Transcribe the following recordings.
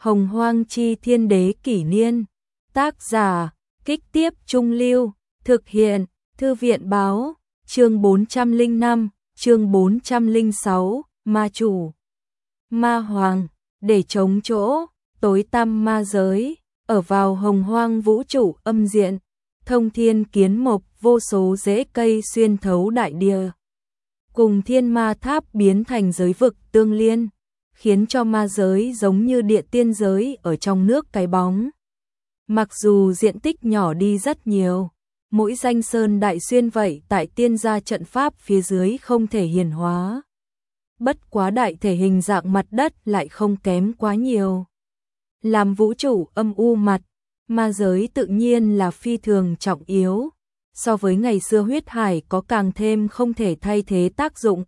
Hồng Hoang Chi Thiên Đế Kỷ Niên. Tác giả, Kích Tiếp Trung Lưu. Thực hiện, Thư viện Báo. Chương 405, chương 406, Ma Chủ. Ma Hoàng, để chống chỗ, tối tăm ma giới, ở vào hồng hoang vũ trụ âm diện, thông thiên kiến mộc, vô số rễ cây xuyên thấu đại địa. Cùng thiên ma tháp biến thành giới vực tương liên, khiến cho ma giới giống như địa tiên giới ở trong nước cái bóng. Mặc dù diện tích nhỏ đi rất nhiều, mỗi danh sơn đại xuyên vậy tại tiên gia trận pháp phía dưới không thể hiển hóa. Bất quá đại thể hình dạng mặt đất lại không kém quá nhiều. Làm vũ trụ âm u mặt, ma giới tự nhiên là phi thường trọng yếu. So với ngày xưa huyết hải có càng thêm không thể thay thế tác dụng.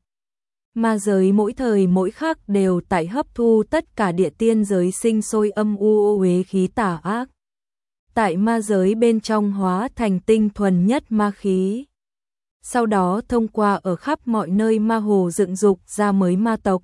Ma giới mỗi thời mỗi khắc đều tại hấp thu tất cả địa tiên giới sinh sôi âm u uế khí tà ác. Tại ma giới bên trong hóa thành tinh thuần nhất ma khí. Sau đó thông qua ở khắp mọi nơi ma hồ dựng dục ra mới ma tộc.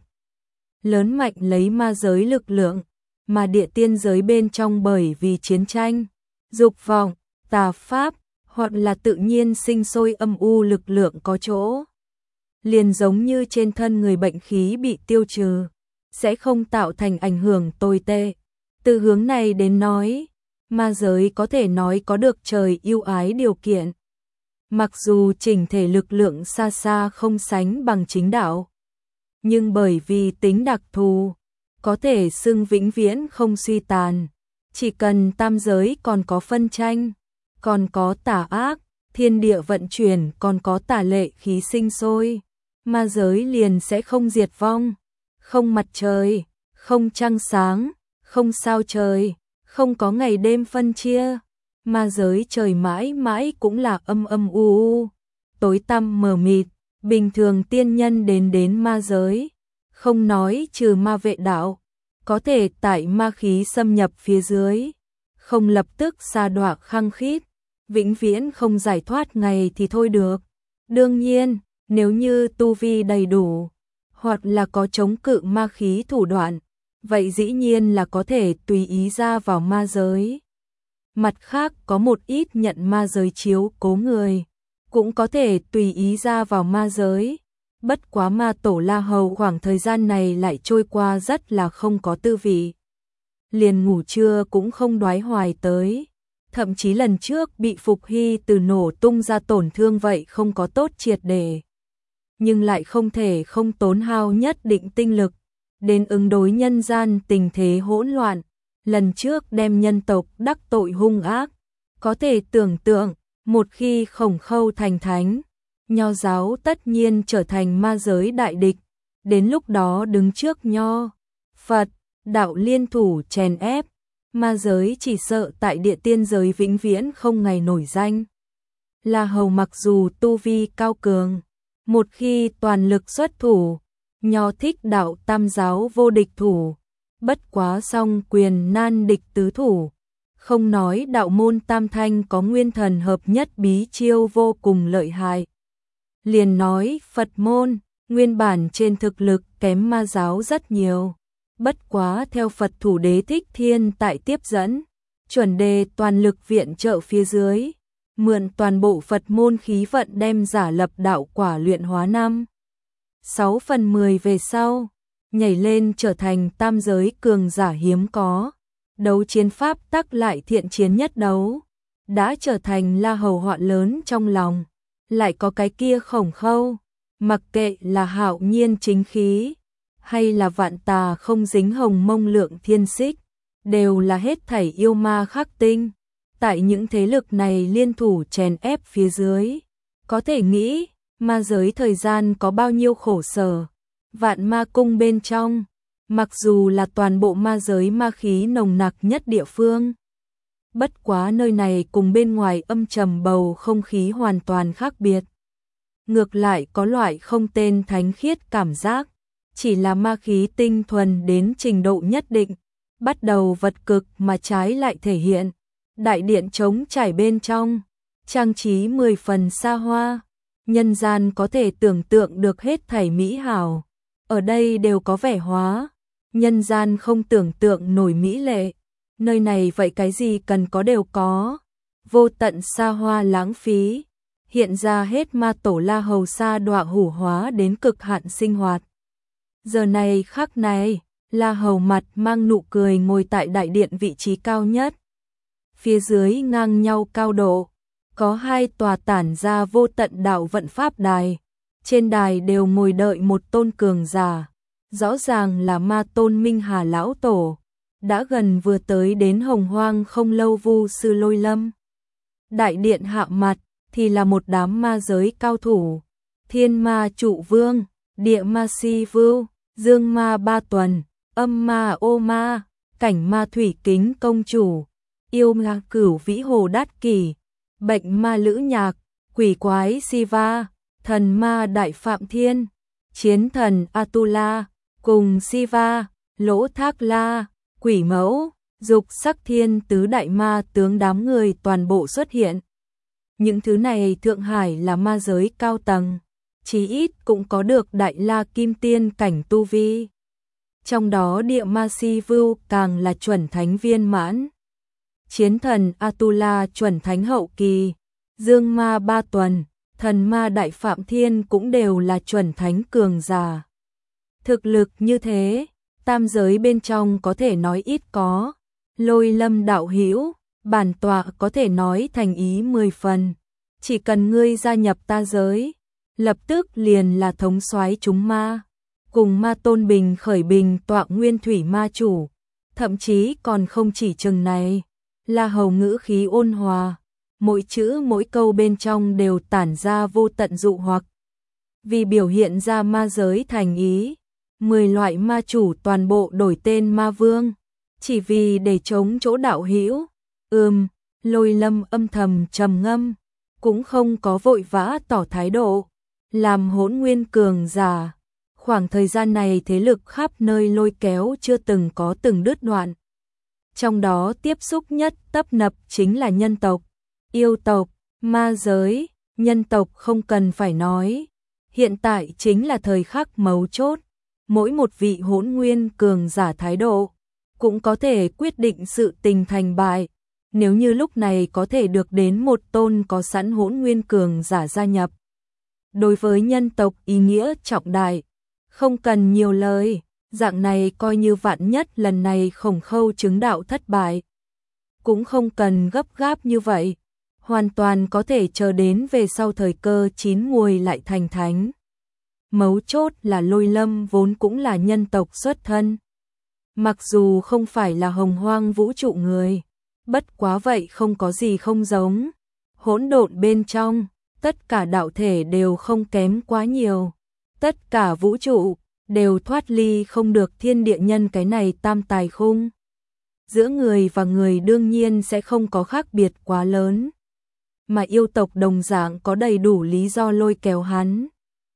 Lớn mạnh lấy ma giới lực lượng, mà địa tiên giới bên trong bởi vì chiến tranh, dục vọng, tà pháp, hoặc là tự nhiên sinh sôi âm u lực lượng có chỗ. Liền giống như trên thân người bệnh khí bị tiêu trừ, sẽ không tạo thành ảnh hưởng tồi tệ. Từ hướng này đến nói, ma giới có thể nói có được trời yêu ái điều kiện. Mặc dù chỉnh thể lực lượng xa xa không sánh bằng chính đạo, nhưng bởi vì tính đặc thù, có thể xưng vĩnh viễn không suy tàn. Chỉ cần tam giới còn có phân tranh, còn có tà ác, thiên địa vận chuyển, còn có tà lệ khí sinh sôi, ma giới liền sẽ không diệt vong. Không mặt trời, không trăng sáng, không sao trời, không có ngày đêm phân chia. Ma giới trời mãi mãi cũng là âm âm u, tối tăm mờ mịt. Bình thường tiên nhân đến ma giới, không nói trừ ma vệ đạo, có thể tại ma khí xâm nhập phía dưới, không lập tức sa đọa khăng khít, vĩnh viễn không giải thoát ngày thì thôi được. Đương nhiên, nếu như tu vi đầy đủ, hoặc là có chống cự ma khí thủ đoạn, vậy dĩ nhiên là có thể tùy ý ra vào ma giới. Mặt khác có một ít nhận ma giới chiếu cố người, cũng có thể tùy ý ra vào ma giới. Bất quá ma tổ La Hầu khoảng thời gian này lại trôi qua rất là không có tư vị. Liền ngủ trưa cũng không đoái hoài tới. Thậm chí lần trước bị Phục Hy từ nổ tung ra tổn thương vậy không có tốt triệt để. Nhưng lại không thể không tốn hao nhất định tinh lực, đến ứng đối nhân gian tình thế hỗn loạn. Lần trước đem nhân tộc đắc tội hung ác, có thể tưởng tượng, một khi Khổng Khâu thành thánh, Nho giáo tất nhiên trở thành ma giới đại địch. Đến lúc đó đứng trước Nho, Phật, đạo liên thủ chèn ép, ma giới chỉ sợ tại địa tiên giới vĩnh viễn không ngày nổi danh. La Hầu mặc dù tu vi cao cường, một khi toàn lực xuất thủ, Nho Thích đạo tam giáo vô địch thủ. Bất quá song quyền nan địch tứ thủ, không nói đạo môn tam thanh có nguyên thần hợp nhất bí chiêu vô cùng lợi hại. Liền nói Phật môn, nguyên bản trên thực lực kém ma giáo rất nhiều. Bất quá theo Phật thủ đế Thích Thiên tại tiếp dẫn, chuẩn đề toàn lực viện trợ phía dưới, mượn toàn bộ Phật môn khí vận đem giả lập đạo quả luyện hóa 5/6 về sau, nhảy lên trở thành tam giới cường giả hiếm có. Đấu chiến pháp tắc lại thiện chiến nhất đấu, đã trở thành La Hầu họa lớn trong lòng. Lại có cái kia Khổng Khâu, mặc kệ là hạo nhiên chính khí, hay là vạn tà không dính hồng mông lượng thiên xích, đều là hết thảy yêu ma khắc tinh. Tại những thế lực này liên thủ chèn ép phía dưới, có thể nghĩ ma giới thời gian có bao nhiêu khổ sở. Vạn ma cung bên trong, mặc dù là toàn bộ ma giới ma khí nồng nặc nhất địa phương, bất quá nơi này cùng bên ngoài âm trầm bầu không khí hoàn toàn khác biệt. Ngược lại có loại không tên thánh khiết cảm giác, chỉ là ma khí tinh thuần đến trình độ nhất định, bắt đầu vật cực mà trái lại thể hiện. Đại điện trống trải bên trong, trang trí 10 phần xa hoa, nhân gian có thể tưởng tượng được hết thảy mỹ hảo. Ở đây đều có vẻ hóa, nhân gian không tưởng tượng nổi mỹ lệ. Nơi này vậy cái gì cần có đều có, vô tận xa hoa lãng phí, hiện ra hết ma tổ La Hầu sa đọa hủ hóa đến cực hạn sinh hoạt. Giờ này khắc này, La Hầu mặt mang nụ cười ngồi tại đại điện vị trí cao nhất. Phía dưới ngang nhau cao độ, có hai tòa tản ra vô tận đạo vận pháp đài. Trên đài đều ngồi đợi một tôn cường giả, rõ ràng là ma tôn Minh Hà Lão Tổ, đã gần vừa tới đến Hồng Hoang không lâu Vu sư Lôi Lâm. Đại điện hạ mặt thì là một đám ma giới cao thủ, Thiên Ma Trụ Vương, Địa Ma Si Vưu, Dương Ma Ba Tuần, Âm Ma Ô Ma, Cảnh Ma Thủy Kính Công Chủ, Yêu Ma Cửu Vĩ Hồ Đát Kỷ, Bệnh Ma Lữ Nhạc, Quỷ Quái Siva, Thần Ma Đại Phạm Thiên, Chiến Thần Atula, cùng Siva, Lỗ Thác La, Quỷ Mẫu, Dục Sắc Thiên tứ đại ma tướng đám người toàn bộ xuất hiện. Những thứ này Thượng Hải là ma giới cao tầng, chí ít cũng có được đại la kim tiên cảnh tu vi. Trong đó Địa Ma Si Vưu càng là chuẩn thánh viên mãn. Chiến Thần Atula chuẩn thánh hậu kỳ, Dương Ma Ba Tuần, Thần Ma Đại Phạm Thiên cũng đều là chuẩn thánh cường giả. Thực lực như thế, tam giới bên trong có thể nói ít có. Lôi Lâm đạo hữu, bản tọa có thể nói thành ý 10 phần. Chỉ cần ngươi gia nhập ta giới, lập tức liền là thống soái chúng ma. Cùng ma tôn bình khởi bình tọa nguyên thủy ma chủ. Thậm chí còn không chỉ chừng này. La Hầu ngữ khí ôn hòa, mỗi chữ mỗi câu bên trong đều tản ra vô tận dụ hoặc. Vì biểu hiện ra ma giới thành ý, 10 loại ma chủ toàn bộ đổi tên ma vương, chỉ vì để chống chỗ đạo hữu. Lôi Lâm âm thầm trầm ngâm, cũng không có vội vã tỏ thái độ. Làm hỗn nguyên cường giả, khoảng thời gian này thế lực khắp nơi lôi kéo chưa từng có từng đứt đoạn. Trong đó tiếp xúc nhất tấp nập chính là nhân tộc, yêu tộc, ma giới. Nhân tộc không cần phải nói, hiện tại chính là thời khắc mấu chốt. Mỗi một vị hỗn nguyên cường giả thái độ cũng có thể quyết định sự tình thành bại. Nếu như lúc này có thể được đến một tôn có sẵn hỗn nguyên cường giả gia nhập, đối với nhân tộc ý nghĩa trọng đại, không cần nhiều lời. Dạng này coi như vạn nhất lần này Khổng Khâu chứng đạo thất bại, cũng không cần gấp gáp như vậy, hoàn toàn có thể chờ đến về sau thời cơ chín muồi lại thành thánh. Mấu chốt là Lôi Lâm vốn cũng là nhân tộc xuất thân, mặc dù không phải là hồng hoang vũ trụ người, bất quá vậy không có gì không giống. Hỗn độn bên trong, tất cả đạo thể đều không kém quá nhiều, tất cả vũ trụ đều thoát ly không được thiên địa nhân cái này tam tài khung. Giữa người và người đương nhiên sẽ không có khác biệt quá lớn, mà yêu tộc đồng dạng có đầy đủ lý do lôi kéo hắn.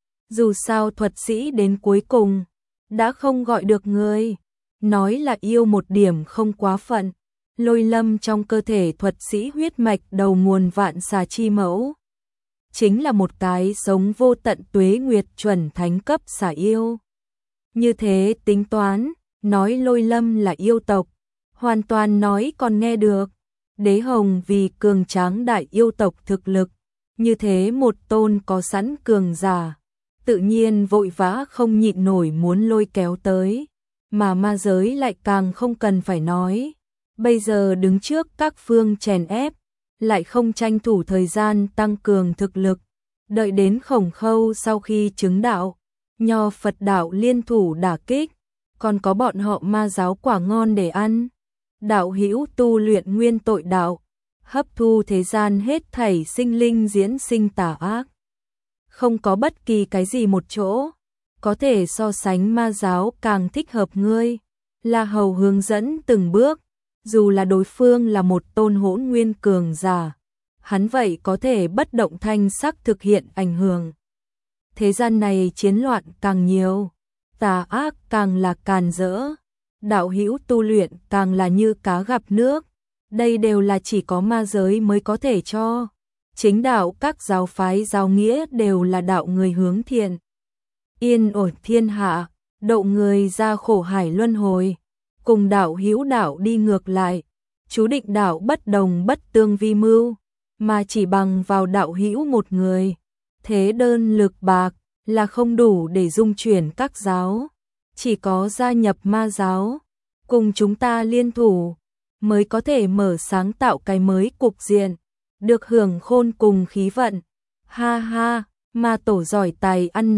Dù sao thuật sĩ đến cuối cùng đã không gọi được người, nói là yêu một điểm không quá phận. Lôi Lâm trong cơ thể thuật sĩ huyết mạch đầu nguồn vạn xà chi mẫu, chính là một cái sống vô tận tuế nguyệt chuẩn thánh cấp xà yêu. Như thế tính toán, nói Lôi Lâm là yêu tộc, hoàn toàn nói còn nghe được. Đế Hồng vì cường tráng đại yêu tộc thực lực, như thế một tôn có sẵn cường giả, tự nhiên vội vã không nhịn nổi muốn lôi kéo tới, mà ma giới lại càng không cần phải nói. Bây giờ đứng trước các phương chèn ép, lại không tranh thủ thời gian tăng cường thực lực, đợi đến Khổng Khâu sau khi chứng đạo, Nho Phật đạo liên thủ đả kích, còn có bọn họ ma giáo quả ngon để ăn. Đạo hữu tu luyện nguyên tội đạo, hấp thu thế gian hết thảy sinh linh diễn sinh tà ác. Không có bất kỳ cái gì một chỗ có thể so sánh ma giáo càng thích hợp ngươi. La Hầu hướng dẫn từng bước, dù là đối phương là một tôn hỗn nguyên cường giả, hắn vậy có thể bất động thanh sắc thực hiện ảnh hưởng. Thế gian này chiến loạn càng nhiều, tà ác càng là càn rỡ, đạo hữu tu luyện càng là như cá gặp nước. Đây đều là chỉ có ma giới mới có thể cho. Chính đạo các giáo phái giáo nghĩa đều là đạo người hướng thiện. Yên ổn thiên hạ, độ người ra khổ hải luân hồi, cùng đạo hữu đạo đi ngược lại, chú định đạo bất đồng bất tương vi mưu, mà chỉ bằng vào đạo hữu một người, thế đơn lực bạc là không đủ để dung chuyển các giáo, chỉ có gia nhập ma giáo, cùng chúng ta liên thủ, mới có thể mở sáng tạo cái mới cục diện, được hưởng khôn cùng khí vận. Ha ha, ma tổ giỏi tài ăn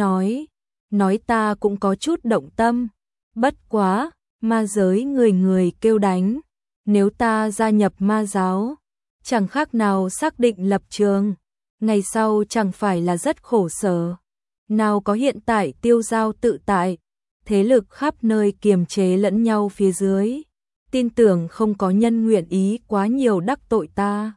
nói ta cũng có chút động tâm, bất quá, ma giới người người kêu đánh, nếu ta gia nhập ma giáo, chẳng khác nào xác định lập trường, ngày sau chẳng phải là rất khổ sở, nào có hiện tại tiêu giao tự tại, thế lực khắp nơi kiềm chế lẫn nhau phía dưới, tin tưởng không có nhân nguyện ý quá nhiều đắc tội ta.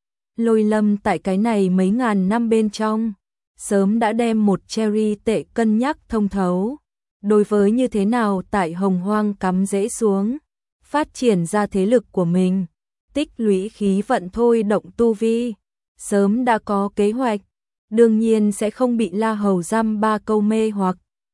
Lôi Lâm tại cái này mấy ngàn năm bên trong, sớm đã đem một cherry tệ cân nhắc thông thấu, đối với như thế nào tại Hồng Hoang cắm rễ xuống, phát triển ra thế lực của mình, tích lũy khí vận thôi động tu vi, sớm đã có kế hoạch, đương nhiên sẽ không bị La Hầu dăm ba câu mê hoặc.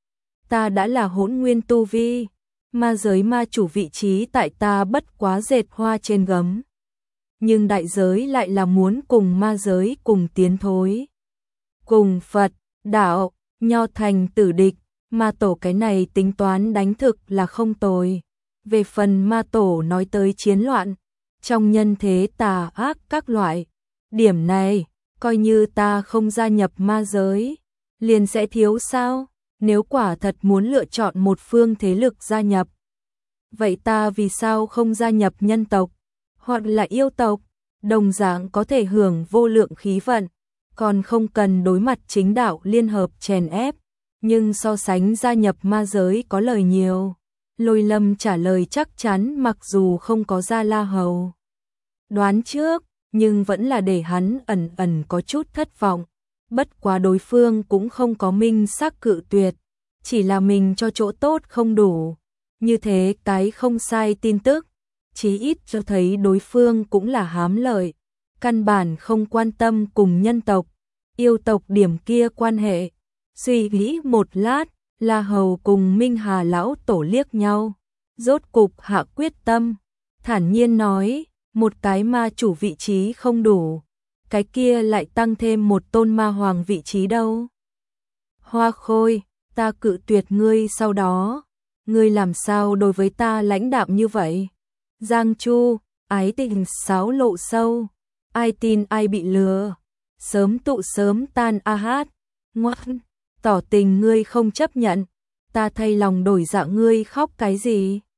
Ta đã là hỗn nguyên tu vi, ma giới ma chủ vị trí tại ta bất quá dệt hoa trên gấm. Nhưng đại giới lại là muốn cùng ma giới cùng tiến thối. Cùng Phật, đạo, nho thành tử địch, ma tổ cái này tính toán đánh thực là không tồi. Về phần ma tổ nói tới chiến loạn, trong nhân thế tà ác các loại, điểm này, coi như ta không gia nhập ma giới, liền sẽ thiếu sao? Nếu quả thật muốn lựa chọn một phương thế lực gia nhập, vậy ta vì sao không gia nhập nhân tộc, hoặc là yêu tộc, đồng dạng có thể hưởng vô lượng khí vận, còn không cần đối mặt chính đạo liên hợp chèn ép, nhưng so sánh gia nhập ma giới có lời nhiều. Lôi Lâm trả lời chắc chắn mặc dù không có ra La Hầu đoán trước, nhưng vẫn là để hắn ẩn ẩn có chút thất vọng. Bất quá đối phương cũng không có minh xác cự tuyệt, chỉ là mình cho chỗ tốt không đủ. Như thế cái không sai tin tức, chí ít cho thấy đối phương cũng là hám lợi, căn bản không quan tâm cùng nhân tộc, yêu tộc điểm kia quan hệ. Suy nghĩ một lát, La Hầu cùng Minh Hà lão tổ liếc nhau, rốt cục hạ quyết tâm, thản nhiên nói, một cái ma chủ vị trí không đủ, cái kia lại tăng thêm một tôn ma hoàng vị trí đâu. Hoa Khôi, ta cự tuyệt ngươi sau đó, ngươi làm sao đối với ta lãnh đạm như vậy? Giang Chu, ái tình xáo lộ sâu, ai tin ai bị lừa, sớm tụ sớm tan a hát, ngoan, tỏ tình ngươi không chấp nhận, ta thay lòng đổi dạ ngươi khóc cái gì?